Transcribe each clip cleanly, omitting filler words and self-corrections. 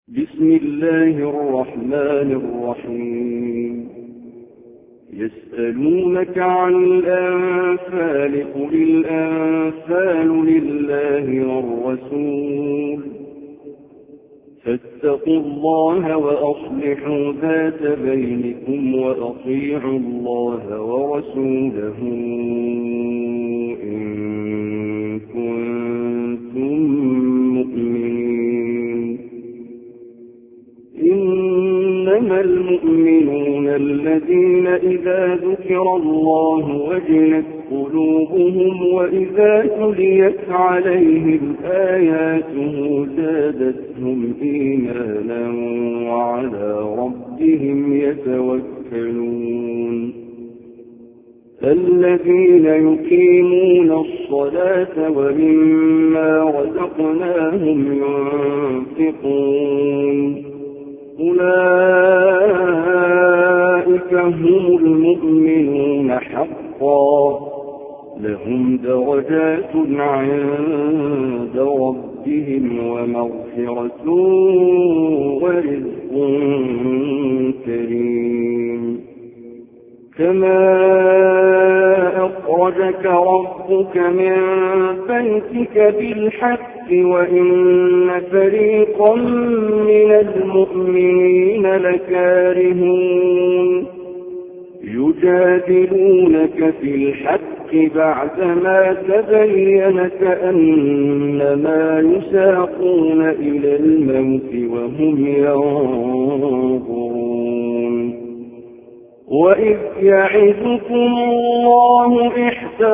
بسم الله الرحمن الرحيم. يسألونك عن الأنفال قل الأنفال لله والرسول فاتقوا الله وأصلحوا ذات بينكم وأطيعوا الله ورسوله إن كنتم مؤمنين. إنما المؤمنون الذين إذا ذكر الله وجلت قلوبهم وإذا تليت عليهم آياته زادتهم إيمانا وعلى ربهم يتوكلون. الذين يقيمون الصلاة ومما رزقناهم ينفقون أولئك هم المؤمنون حقا لهم درجات عند ربهم ومغفرة ورزق كريم. كما أخرجك ربك من بيتك بالحق وإن فريقا من المؤمنين لكارهون يجادلونك في الحق بعدما تبين كأنما يساقون إلى الموت وهم ينظرون. وإذ يعدكم الله إحدى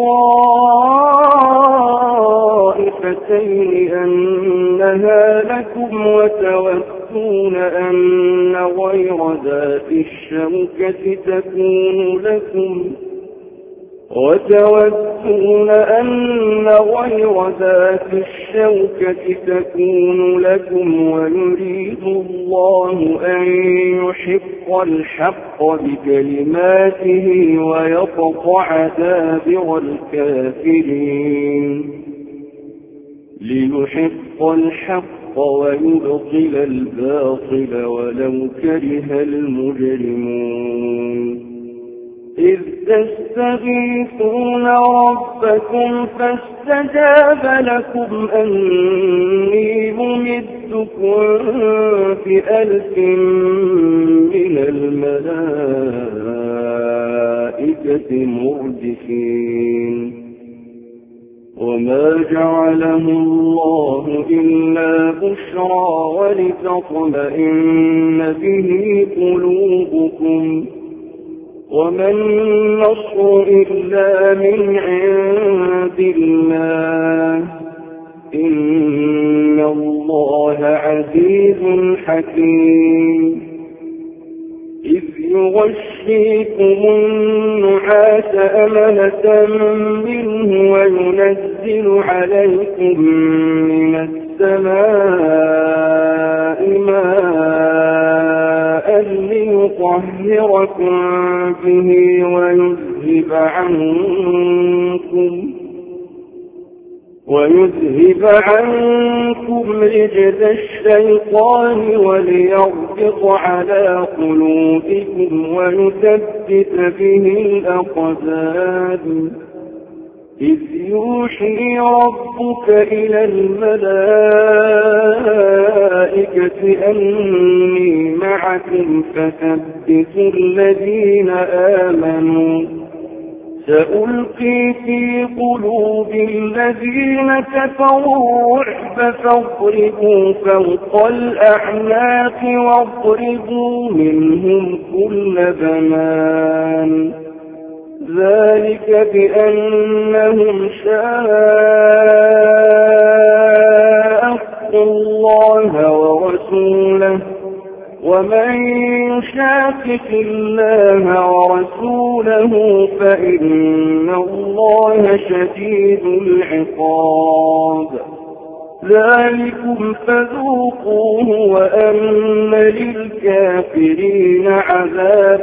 الطائفتين أنها لكم وتودون أن غير ذات الشوكة تكون لكم ويريد الله أن يحق الحق بكلماته ويقطع دابر الكافرين ليحق الحق ويبطل الباطل ولو كره المجرمون. إذ تستغيثون ربكم فاستجاب لكم أني ممدكم بألف من الملائكة مردفين. وما جعله الله إلا بشرى ولتطمئن به قلوبكم وما النصر إلا من عند الله إن الله عزيز حكيم. إذ يغشيكم النعاس أمنة منه وينزل عليكم من السماء ماء ليطهركم به ويذهب عنكم رجز الشيطان وليربط على قلوبكم ويثبت به الأقدام. إذ يوحي ربك إلى الملائكة أني معكم فثبتوا الذين آمنوا سألقي في قلوب الذين كفروا الرعب فاضربوا فوق الأعناق واضربوا منهم كل بنان. ذلك بأنهم شاقوا الله ورسوله ومن يشاقق الله ورسوله فإن الله شديد العقاب. ذلكم فذوقوه وأن للكافرين عذاب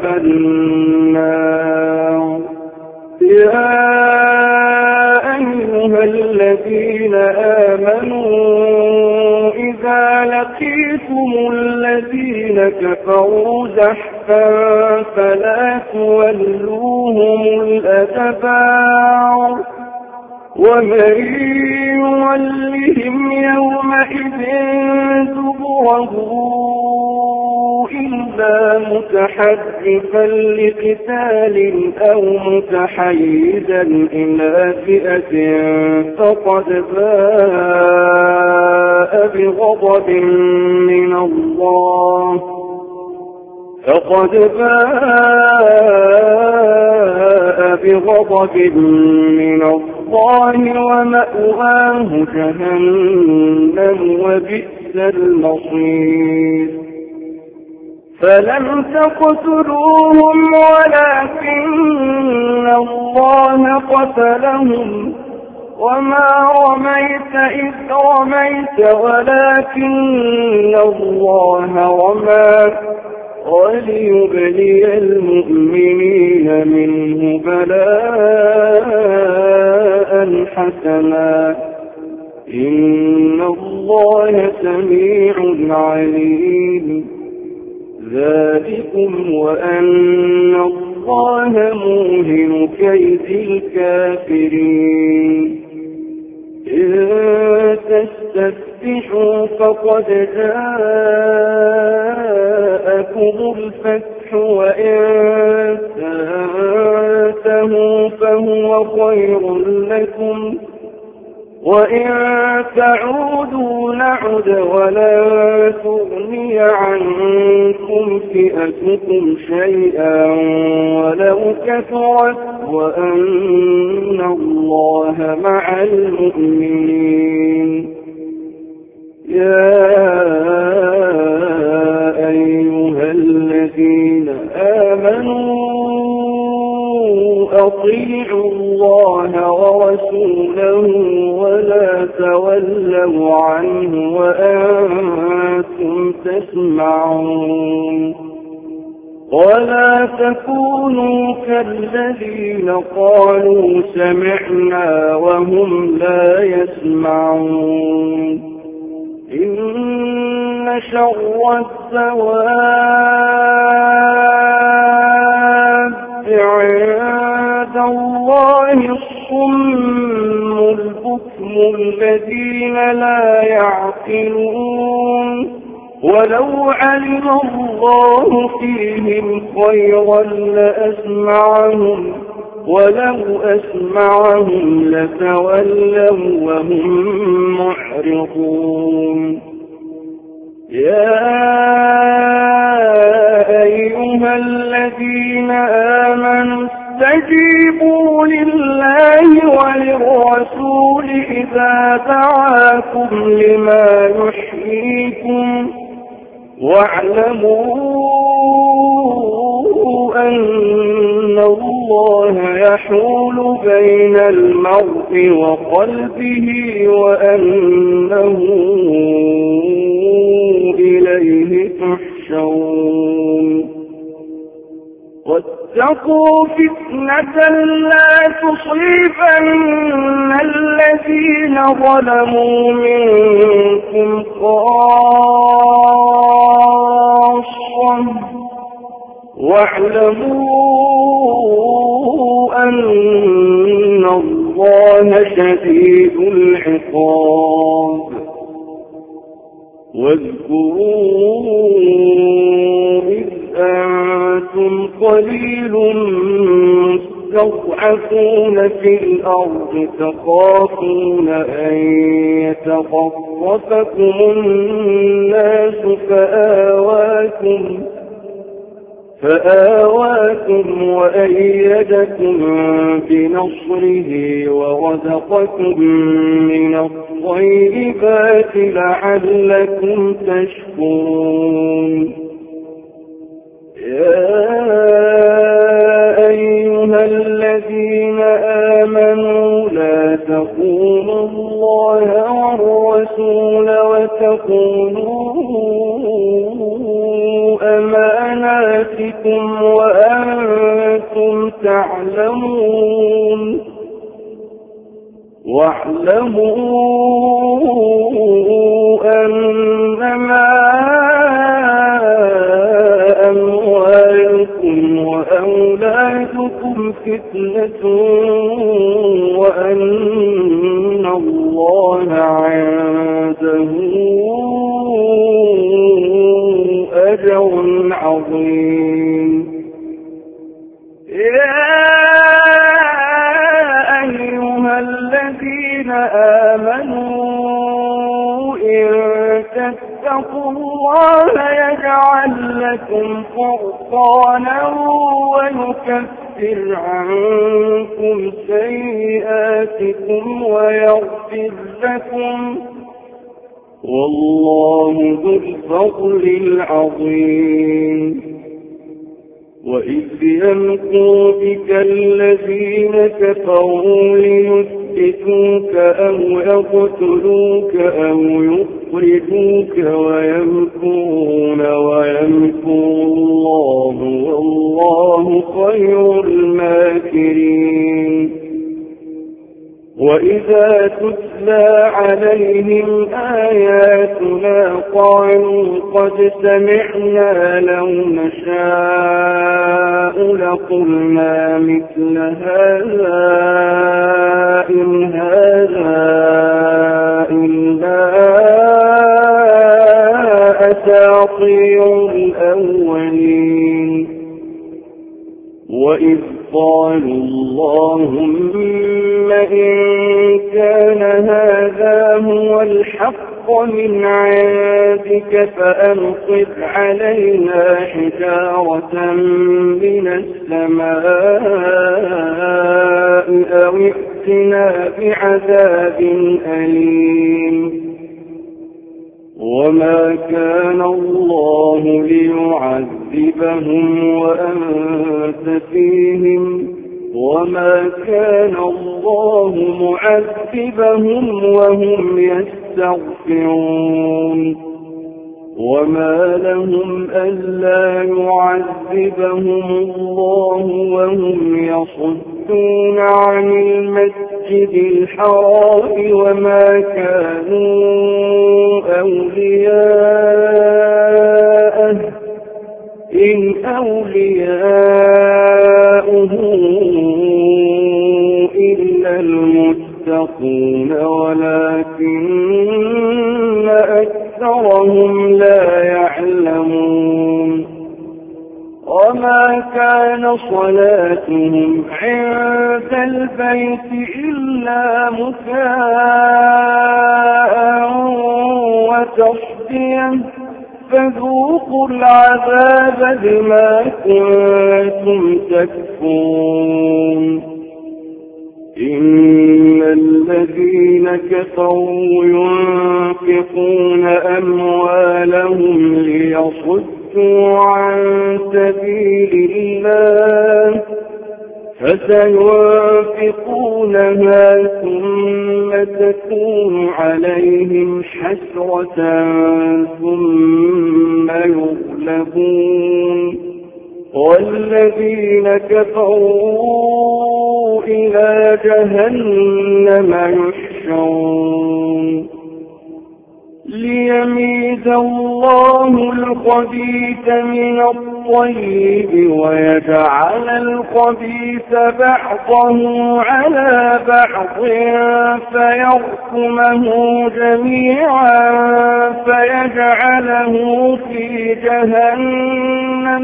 النار. يا أيها الذين آمنوا إذا لقيتم الذين كفروا زحفا فلا تولوهم الأدبار ومن يولهم يومئذ دبره إلا متحرفا لقتال أو متحيزا إلى فئة فقد باء بغضب من الله ومأواه جهنم وبئس المصير فلم تقتلوهم ولكن الله قتلهم وما رميت إذ رميت ولكن الله رمى وليبلي المؤمنين منه بلاء حسنا إن الله سميع عليم ذلكم وأن الله موهن كيد الكافرين إن تستفتحوا فقد جاءكم الفتح وإن تنتهوا فهو خير لكم وإن تعودوا نعد ولن تغني عنكم فئتكم شيئا ولو كثرت وأن الله مع المؤمنين يا أيها الذين آمنوا أطيعوا الله ورسوله ولا تولوا عنه وأنتم تسمعون ولا تكونوا كالذين قالوا سمعنا وهم لا يسمعون إن شر الدواب عند الله الصم البكم الذين لا يعقلون ولو علم الله فيهم خيرا لأسمعهم ولو أسمعهم لتولوا وهم معرضون يا أيها الذين آمنوا استجيبوا لله وللرسول إذا دعاكم لما يحييكم واعلموا أن الله يحول بين المرء وقلبه وأنه إليه تحشرون واتقوا فتنة لا تصيبن الذين ظلموا منكم خاصة واعلموا أن الله شديد العقاب واذكروا إذ أنتم قليل مستضعفون في الأرض تخافون أن يتخطفكم الناس فآواكم وأيدكم بنصره ورزقكم من الطيبات لعلكم تشكرون يا أيها الذين آمنوا لا تخونوا الله والرسول وتخونوا أماناتكم وأنتم تعلمون واعلموا أنما تصبهم فتنة وأن الله عنده أجر عظيم. يا أيها الذين آمنوا إن تتقوا الله يجعل لكم فرقانا ويكفر عنكم سيئاتكم ويغفر لكم والله ذو الفضل العظيم. وإذ يمكر بك الذين كفروا ليثبتوك أو يقتلوك أو يخرجوك ويمكرون ويمكر الله والله خير الماكرين. وإذا تتلى عليهم آياتنا قالوا قد سمعنا لو نشاء لقلنا مثل هذا إن هذا إلا أساطير الأولين. وإذ قالوا اللهم إن كان هذا هو الحق من عندك فأمطر علينا حجارة من السماء أو ائتنا بعذاب أليم. وما كان الله ليعذبهم وأنت فيهم وما كان الله معذبهم وهم يستغفرون. وما لهم ألا يعذبهم الله وهم يصدون عن المسجد الحرام وما كانوا أولياءه إن أولياؤه إلا المتقون ولكن أكثرهم لا يعلمون. وما كان صلاتهم عند البيت إلا مكاء وتصديا فذوقوا العذاب بما كنتم تكفرون. إن الذين كفروا ينفقون أموالهم ليصدوا عن سبيل الله فسينفقونها ثم تكون عليهم حسرة ثم يغلبون والذين كفروا إلى جهنم يحشرون. ليميز الله الخبيث من الطيب ويجعل الخبيث بعضه على بعض فيركمه جميعا فيجعله في جهنم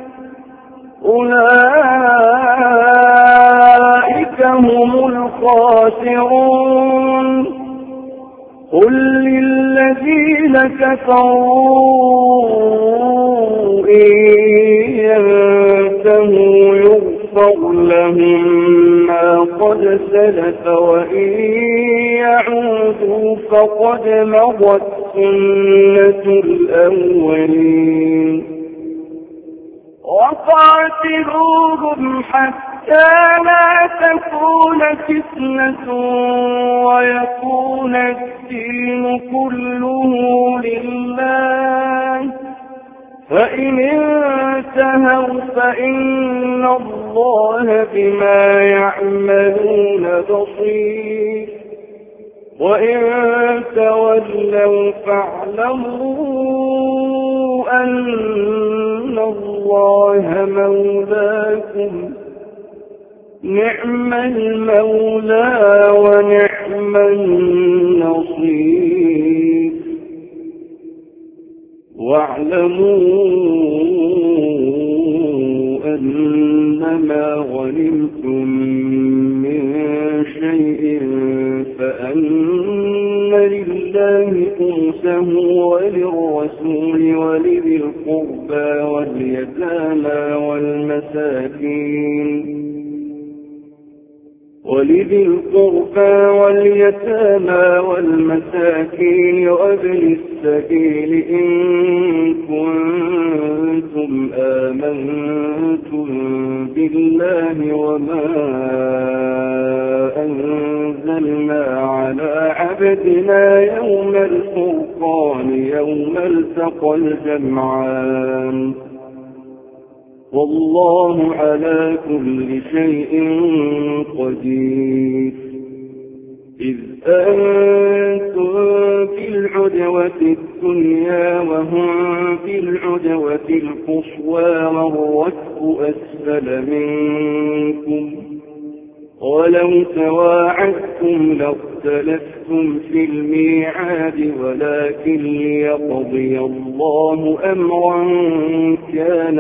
أولئك هم الخاسرون. قل للذين كفروا إن ينتهوا يغفر لهم ما قد سلف وإن يعودوا فقد مضت سنة الأولين. وقاتلوهم حتى لا تكون فتنة ويكون الدين كله لله فإن انتهوا فإن الله بما يعملون بصير وإن تولوا فاعلموا أن الله مولاكم نعم المولى ونعم النصير. واعلموا أنما غنمتم من شيء فأن لله خمسه وللرسول ولذي القربى واليتامى والمساكين وابن السبيل إن كنتم آمنتم بالله وما أنزلنا على عبدنا يوم الفرقان يوم التقى الجمعان والله على كل شيء قدير. إذ أنتم في العدوة الدنيا وهم في العدوة القصوى والركب أسفل منكم ولو تواعدتم لاختلفتم في الميعاد ولكن ليقضي الله أمرا كان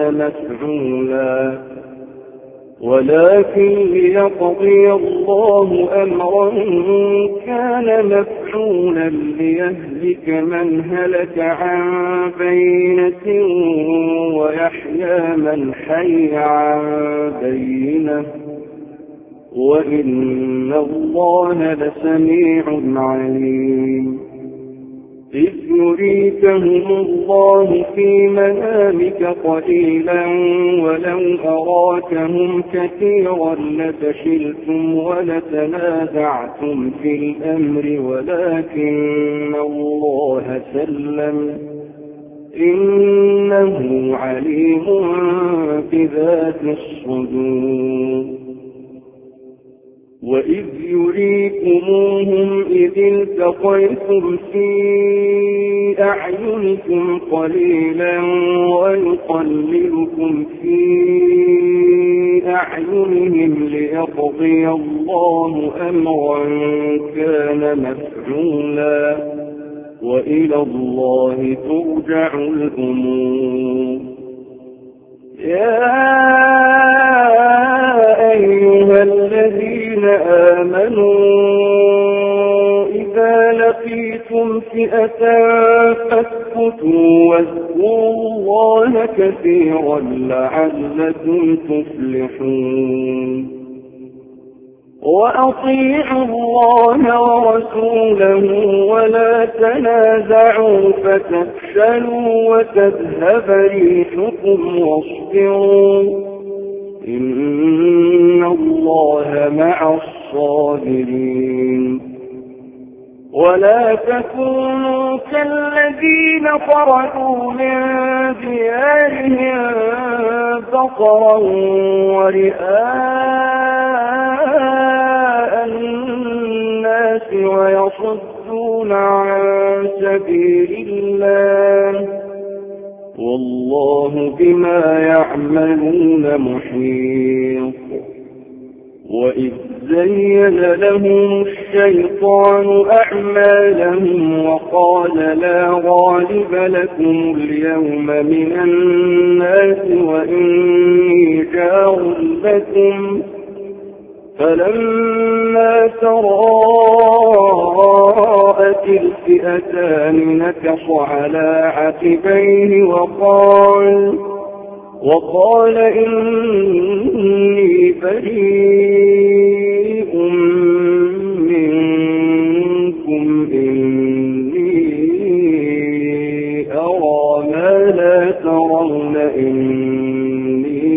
مفعولا ليهلك من هلك عن بينة ويحيى من حي عن بينة وإن الله لسميع عليم. إذ يريكهم الله في منامك قليلا ولو أراكهم كثيرا لفشلتم ولتنازعتم في الأمر ولكن الله سلم إنه عليم بذات الصدور. وإذ يريكموهم إذ التقيتم في أعينكم قليلا ويقللكم في أعينهم ليقضي الله أمرا كان مفعولا وإلى الله ترجع الأمور. يا أيها الذين آمنوا إذا لقيتم فئة فاثبتوا واذكروا الله كثيرا لعلكم تفلحون. وأطيعوا الله ورسوله ولا تنازعوا فتفشلوا وتذهب ريحكم واصبروا إن الله مع الصابرين. ولا تكونوا كالذين خرجوا من ديارهم بطرا ورئاء الناس ويصدون عن سبيل الله والله بما يعملون محيط. وإذ زين لهم الشيطان أعمالهم وقال لا غالب لكم اليوم من الناس وإني جار لكم فلما تراءت الفئتان نكص على عقبيه وقال إني بريء منكم إني أرى ما لا ترون إني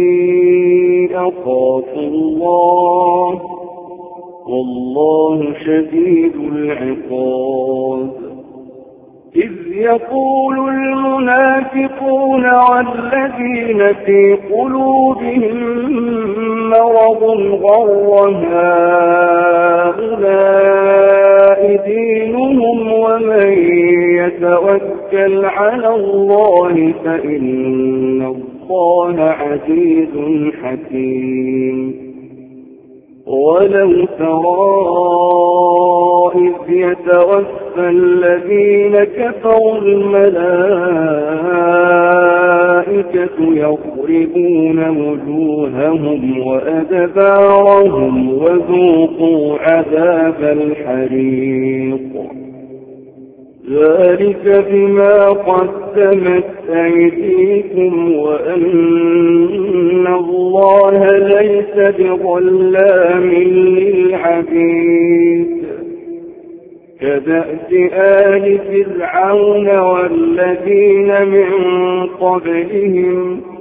أخاف الله والله شديد العقاب. إذ يقول المنافقون والذين في قلوبهم مرض غر هؤلاء دينهم ومن يتوكل على الله فإن الله عزيز حكيم. ولو ترى إذ يتوفى الذين كفروا الملائكة يضربون وجوههم وأدبارهم وذوقوا عذاب الحريق ذلك بما قدمت أيديكم وأن الله ليس بظلام للعبيد كدأب آل فرعون والذين من قبلهم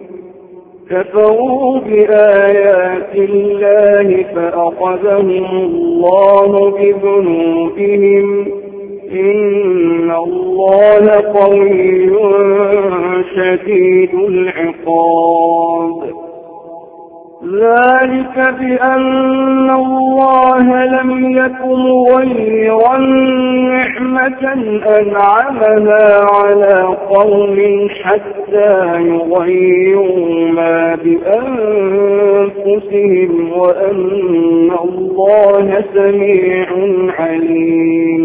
كفروا بآيات الله فأخذهم الله بذنوبهم إن الله قوي شديد العقاب ذلك بأن الله لم يكن مغيرا نعمة أنعمها على قوم حتى يغيروا ما بأنفسهم وأن الله سميع عليم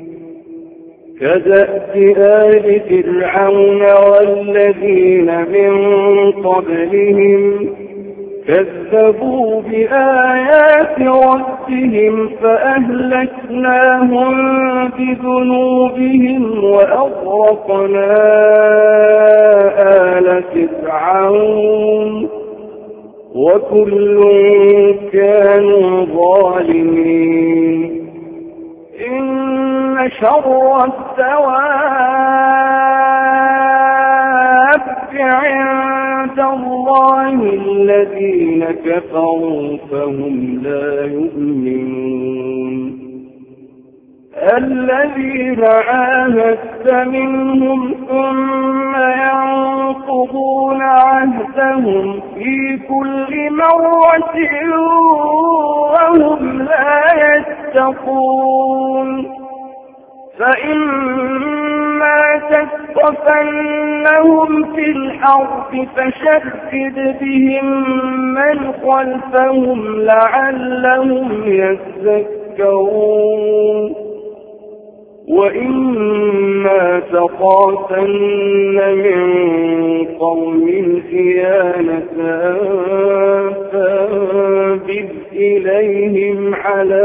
كدأب آل فرعون والذين من قبلهم كذبوا بآيات ربهم فأهلكناهم بذنوبهم وأغرقنا آل فرعون وكل كانوا ظالمين إن شر الدواب عند الله الذين كفروا فهم لا يؤمنون الذين عاهدت منهم ثم ينقضون عهدهم في كل مرة وهم لا يتقون فإما تثقفنهم في الحرب فشدد بهم من خلفهم لعلهم يذكرون وإما تخافن من قوم خيانة فانبذ إليهم على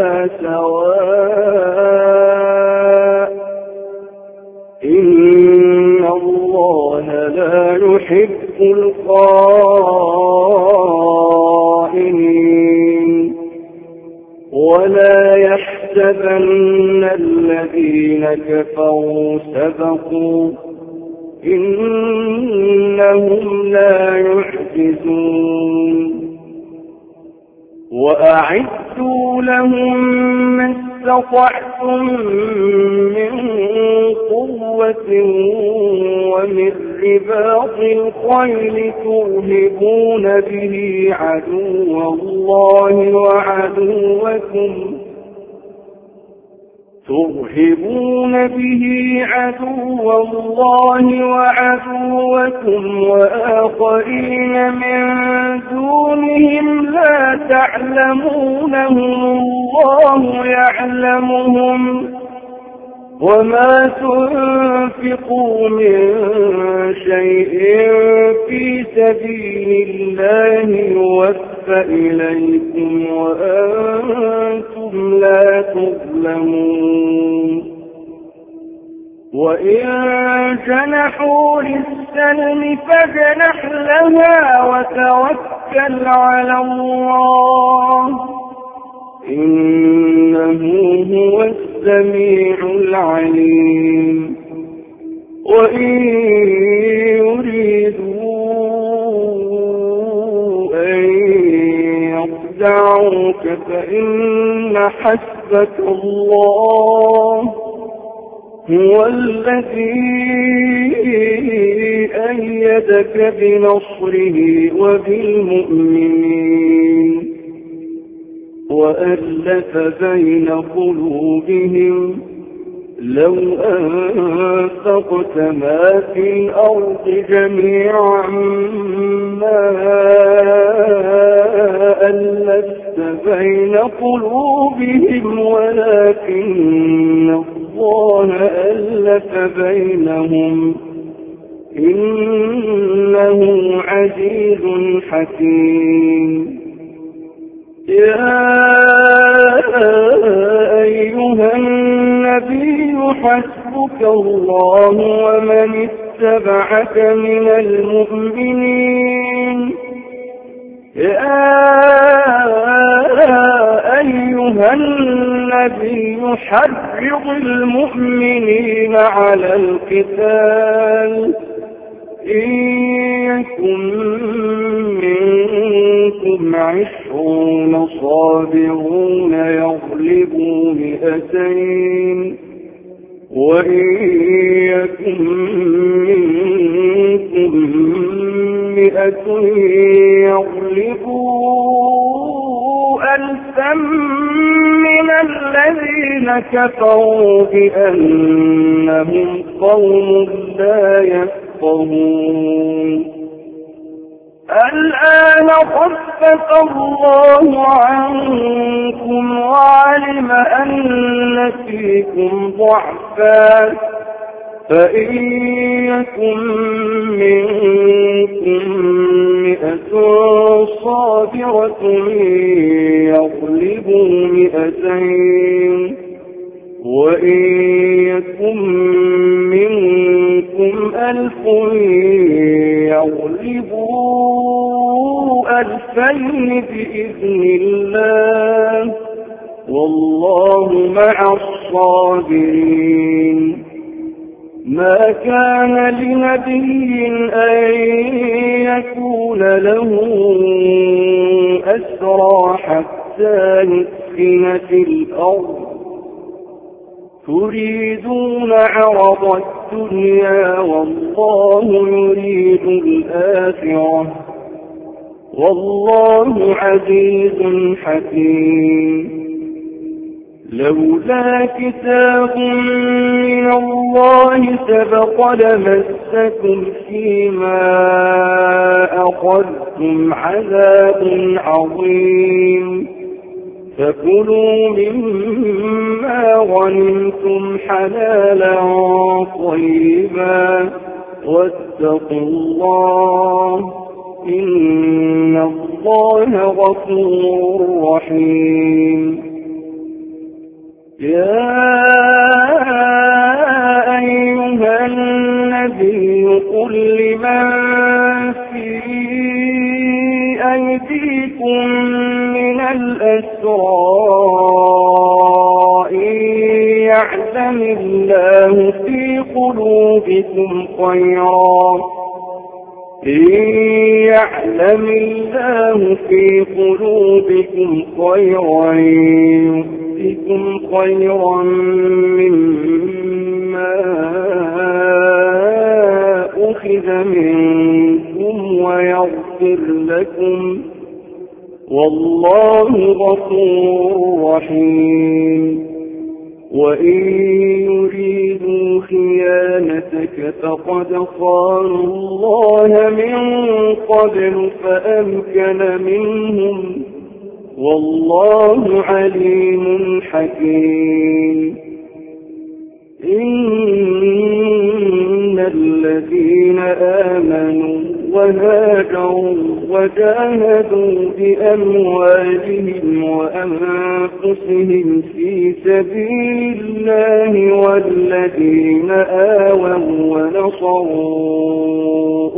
سواء إن الله لا يحب الخائنين ولا يحسبن الذين كفروا سبقوا إنهم لا يعجزون وأعدوا لهم ما استطعتم من قوة ومن رباط الخيل ترهبون به عدو الله وعدوكم وآخرين من دونهم لا تعلمونهم الله يعلمهم وما تنفقوا من شيء في سبيل الله يوفى إليكم وأنتم لا تظلمون وإن جنحوا للسلم فاجنح لها وتوكل على الله إنه هو السميع العليم وإن يريدوا أن يخدعوك فإن حسبك الله هو الذي أيدك بنصره وبالمؤمنين وألف بين قلوبهم لو أنفقت ما في الأرض جميعا ما ألفت بين قلوبهم ولكن الله ألف بينهم إنه عزيز حكيم. يا أيها النبي حسبك الله ومن اتبعك من المؤمنين. يا أيها النبي حرض المؤمنين على القتال إن يكن منكم 20 صابرون يغلبوا 200 وإن يكن منكم 100 يغلبوا 1000 من الذين كفروا بأنهم قوم لا يفقهون. الآن خفف الله عنكم وعلم أن فيكم ضعفا فإن يكن منكم 100 صابرة يغلبوا 200 وإن يكن منكم 1000 يغلبوا 2000 بإذن الله والله مع الصابرين. ما كان لنبي أن يكون له أسرى حتى يسكن في الأرض تريدون عرض الدنيا والله يريد الآخرة والله عزيز حكيم. لولا كتاب من الله سبق لمسكم فيما أخذتم عذاب عظيم فكلوا مما غنمتم حلالا طيبا واتقوا الله إن الله غفور رحيم. يا أيها النبي قل لمن في أيديكم من الأسرى إن يعلم الله في قلوبكم خيرا يؤتكم خيرا مما أخذ منكم ويغفر لكم والله غفور رحيم. وإن يريدوا خيانتك فقد خانوا الله من قبل فأمكن منهم والله عليم حكيم. إن الذين آمنوا وهاجروا وجاهدوا بأموالهم وأنفسهم في سبيل الله والذين آووا ونصروا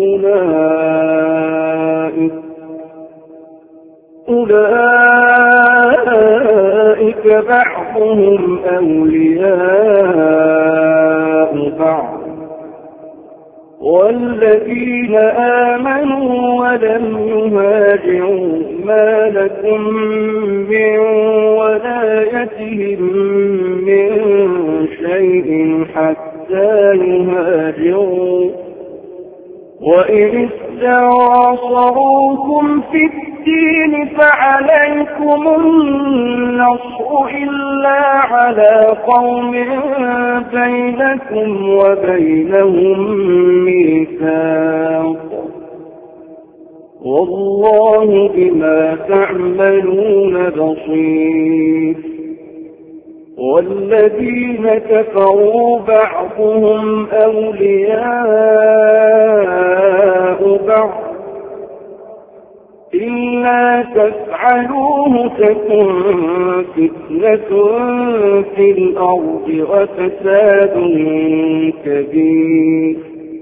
أولئك بعضهم أولياء بعض والذين آمنوا ولم يهاجروا ما لكم من ولايتهم من شيء حتى يهاجروا وإن استنصروكم في الدين فعليكم النصر إلا على قوم بينكم وبينهم ميثاق والله بما تعملون بصير والذين كفروا بعضهم أولياء بعض إلا تفعلوه تكن فتنة في الأرض وفساد كبير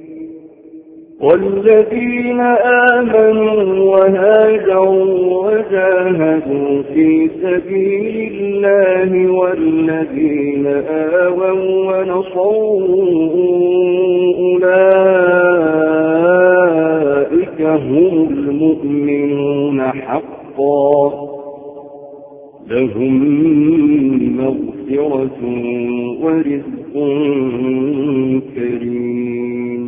والذين آمنوا وهاجروا وجاهدوا في سبيل الله والذين آووا ونصروا أولئك هم المؤمنون حقا لهم مغفرة ورزق كريم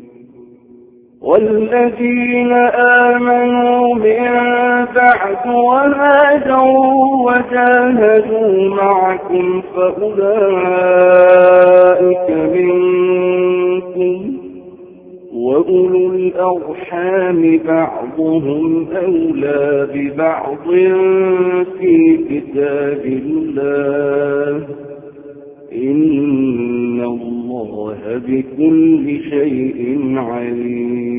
والذين آمنوا من بعد وهاجروا وجاهدوا معكم فأولئك منكم وأولو الأرحام بعضهم أولى ببعض في كتاب الله إن الله بكل شيء عليم